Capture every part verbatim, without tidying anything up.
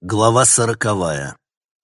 Глава сороковая.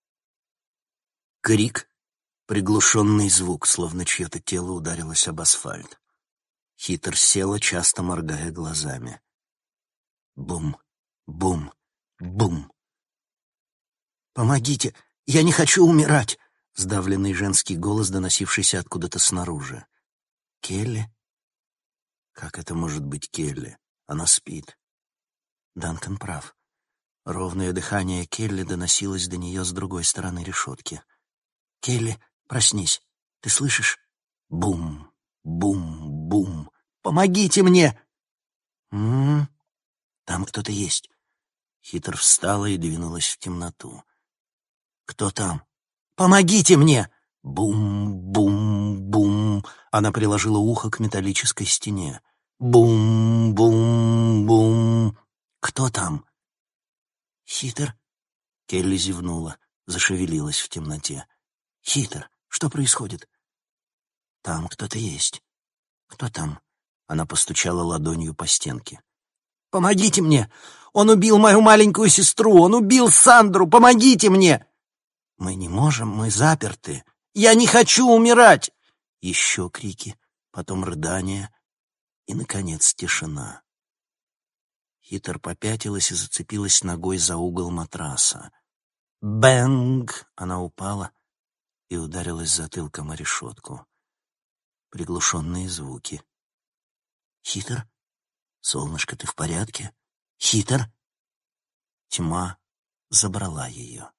Крик, приглушенный звук, словно чье-то тело ударилось об асфальт. Хитр села, часто моргая глазами. Бум, бум, бум. «Помогите! Я не хочу умирать!» — сдавленный женский голос, доносившийся откуда-то снаружи. «Келли? Как это может быть Келли? Она спит». Данкан прав. Ровное дыхание Келли доносилось до нее с другой стороны решетки. «Келли, проснись! Ты слышишь? Бум, бум, бум! Помогите мне!» «М-м-м, там кто-то есть». Хитр встала и двинулась в темноту. «Кто там? Помогите мне!» Бум, бум, бум. Она приложила ухо к металлической стене. Бум, бум, бум. «Кто там?» «Хитр?» Келли зевнула, зашевелилась в темноте. «Хитр, что происходит?» «Там кто-то есть». «Кто там?» Она постучала ладонью по стенке. «Помогите мне! Он убил мою маленькую сестру! Он убил Сандру! Помогите мне!» «Мы не можем, мы заперты! Я не хочу умирать!» Еще крики, потом рыдания и, наконец, тишина. Хитр попятилась и зацепилась ногой за угол матраса. Бэнг! Она упала и ударилась затылком о решетку. Приглушенные звуки. «Хитр? Солнышко, ты в порядке? Хитр?» Тьма забрала ее.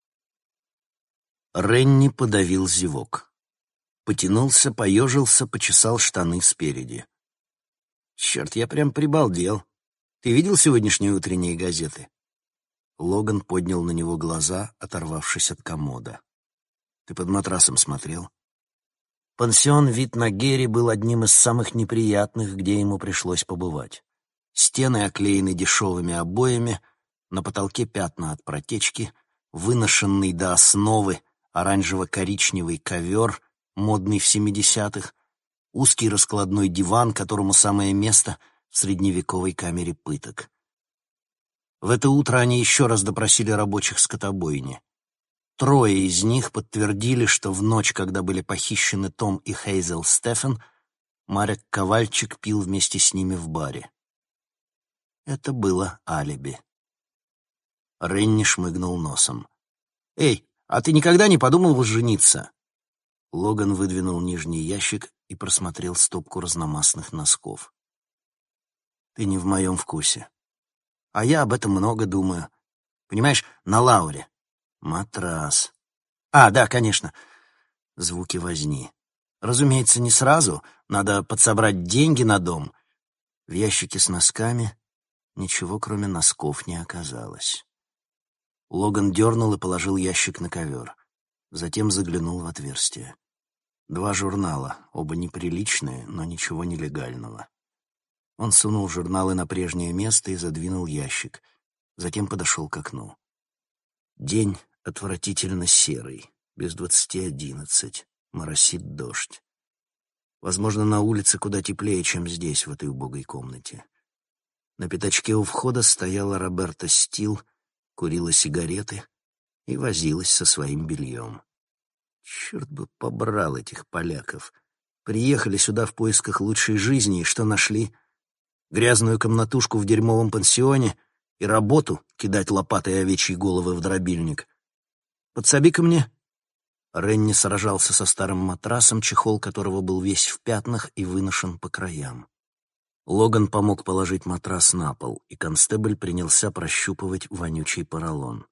Ренни подавил зевок. Потянулся, поежился, почесал штаны спереди. «Черт, я прям прибалдел. Ты видел сегодняшние утренние газеты?» Логан поднял на него глаза, оторвавшись от комода. «Ты под матрасом смотрел?» Пансион «Вид на Герри» был одним из самых неприятных, где ему пришлось побывать. Стены оклеены дешевыми обоями, на потолке пятна от протечки, выношенный до основы оранжево-коричневый ковер, модный в семидесятых, узкий раскладной диван, которому самое место в средневековой камере пыток. В это утро они еще раз допросили рабочих скотобойни. Трое из них подтвердили, что в ночь, когда были похищены Том и Хейзел Стефен, Марек Ковальчик пил вместе с ними в баре. Это было алиби. Ренни шмыгнул носом. «Эй, а ты никогда не подумал жениться?» Логан выдвинул нижний ящик и просмотрел стопку разномастных носков. «Ты не в моем вкусе. А я об этом много думаю. Понимаешь, на Лауре. Матрас. А, да, конечно. Звуки возни. Разумеется, не сразу. Надо подсобрать деньги на дом. В ящике с носками ничего, кроме носков, не оказалось. Логан дернул и положил ящик на ковер. Затем заглянул в отверстие. Два журнала, оба неприличные, но ничего нелегального. Он сунул журналы на прежнее место и задвинул ящик. Затем подошел к окну. День отвратительно серый, без двадцати одиннадцать. Моросит дождь. Возможно, на улице куда теплее, чем здесь, в этой убогой комнате. На пятачке у входа стояла Роберта Стил, курила сигареты и возилась со своим бельем. Черт бы побрал этих поляков. Приехали сюда в поисках лучшей жизни, и что нашли? Грязную комнатушку в дерьмовом пансионе и работу кидать лопатой овечьи головы в дробильник. «Подсоби ко мне». Ренни сражался со старым матрасом, чехол которого был весь в пятнах и выношен по краям. Логан помог положить матрас на пол, и констебль принялся прощупывать вонючий поролон.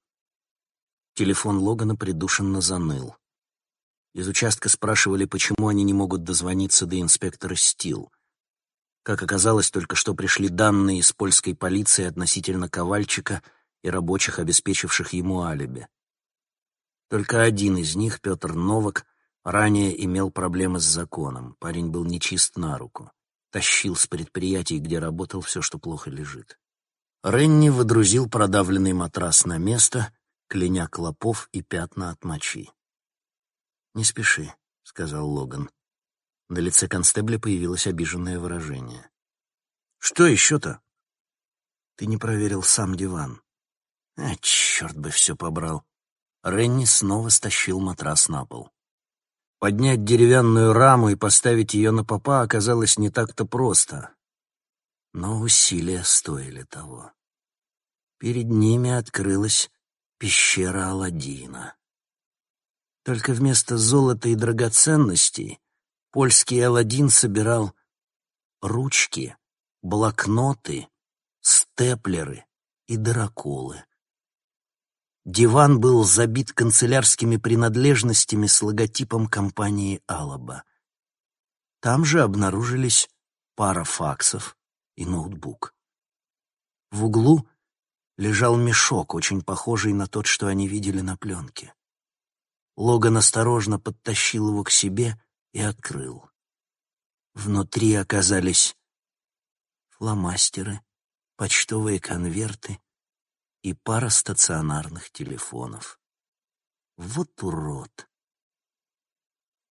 Телефон Логана придушенно заныл. Из участка спрашивали, почему они не могут дозвониться до инспектора Стил. Как оказалось, только что пришли данные из польской полиции относительно Ковальчика и рабочих, обеспечивших ему алиби. Только один из них, Петр Новак, ранее имел проблемы с законом. Парень был нечист на руку. Тащил с предприятий, где работал, все, что плохо лежит. Ренни водрузил продавленный матрас на место, кляня клопов и пятна от мочи. «Не спеши», — сказал Логан. На лице констебля появилось обиженное выражение. «Что еще-то?» «Ты не проверил сам диван». А, черт бы все побрал. Ренни снова стащил матрас на пол. Поднять деревянную раму и поставить ее на попа оказалось не так-то просто. Но усилия стоили того. Перед ними открылась пещера Аладдина. Только вместо золота и драгоценностей польский Аладдин собирал ручки, блокноты, степлеры и дыроколы. Диван был забит канцелярскими принадлежностями с логотипом компании «Алаба». Там же обнаружились пара факсов и ноутбук. В углу лежал мешок, очень похожий на тот, что они видели на пленке. Логан осторожно подтащил его к себе и открыл. Внутри оказались фломастеры, почтовые конверты и пара стационарных телефонов. Вот урод!